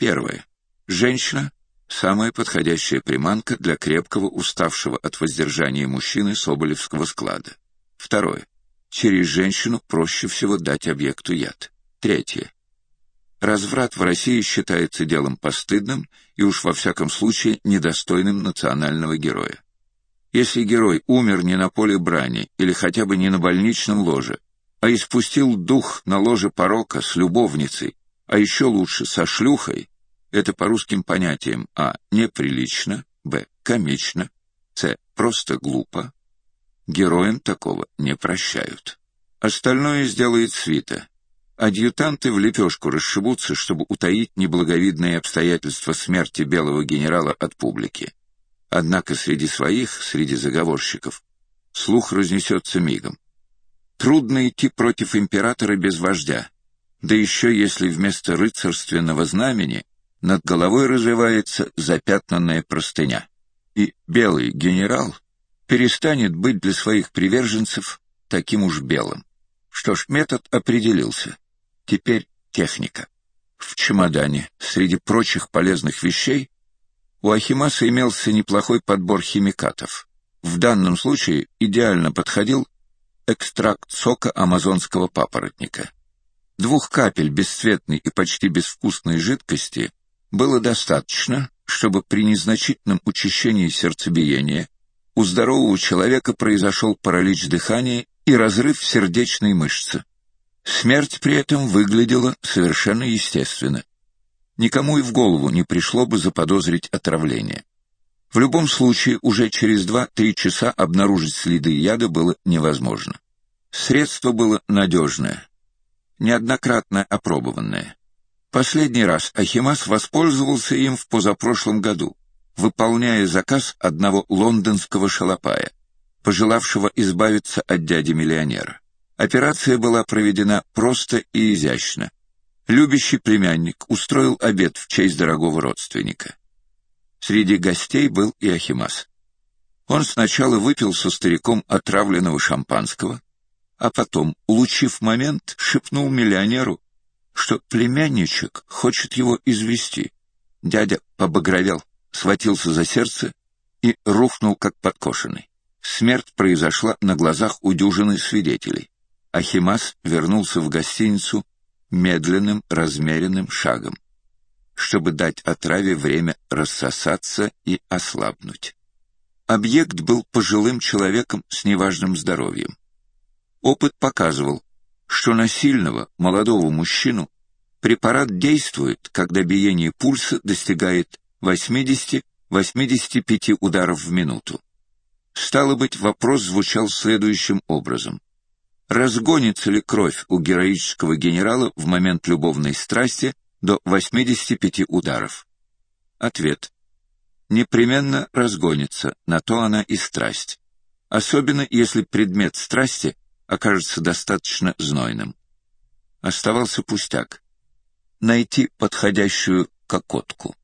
Первое. Женщина – самая подходящая приманка для крепкого, уставшего от воздержания мужчины соболевского склада. Второе. Через женщину проще всего дать объекту яд. Третье. Разврат в России считается делом постыдным и уж во всяком случае недостойным национального героя. Если герой умер не на поле брани или хотя бы не на больничном ложе, а испустил дух на ложе порока с любовницей, а еще лучше со шлюхой, это по русским понятиям а. неприлично, б. комично, с. просто глупо, героям такого не прощают. Остальное сделает свита. Адъютанты в лепешку расшибутся, чтобы утаить неблаговидные обстоятельства смерти белого генерала от публики. Однако среди своих, среди заговорщиков, слух разнесется мигом. Трудно идти против императора без вождя, да еще если вместо рыцарственного знамени над головой развивается запятнанная простыня. И белый генерал перестанет быть для своих приверженцев таким уж белым. Что ж, метод определился. Теперь техника. В чемодане, среди прочих полезных вещей, у Ахимаса имелся неплохой подбор химикатов. В данном случае идеально подходил экстракт сока амазонского папоротника. 2 капель бесцветной и почти безвкусной жидкости было достаточно, чтобы при незначительном учащении сердцебиения у здорового человека произошел паралич дыхания и разрыв сердечной мышцы. Смерть при этом выглядела совершенно естественно. Никому и в голову не пришло бы заподозрить отравление. В любом случае, уже через 2-3 часа обнаружить следы яда было невозможно. Средство было надежное, неоднократно опробованное. Последний раз Ахимас воспользовался им в позапрошлом году, выполняя заказ одного лондонского шалопая, пожелавшего избавиться от дяди-миллионера. Операция была проведена просто и изящно. Любящий племянник устроил обед в честь дорогого родственника. Среди гостей был и Ахимас. Он сначала выпил со стариком отравленного шампанского, а потом, улучив момент, шепнул миллионеру, что племянничек хочет его извести. Дядя побагровел, схватился за сердце и рухнул как подкошенный. Смерть произошла на глазах у дюжины свидетелей. Ахимас вернулся в гостиницу медленным, размеренным шагом, чтобы дать отраве время рассосаться и ослабнуть. Объект был пожилым человеком с неважным здоровьем. Опыт показывал, что на сильного, молодого мужчину препарат действует, когда биение пульса достигает 80-85 ударов в минуту. Стало быть, вопрос звучал следующим образом. Разгонится ли кровь у героического генерала в момент любовной страсти до 85 ударов? Ответ. Непременно разгонится, на то она и страсть. Особенно, если предмет страсти окажется достаточно знойным. Оставался пустяк. Найти подходящую кокотку.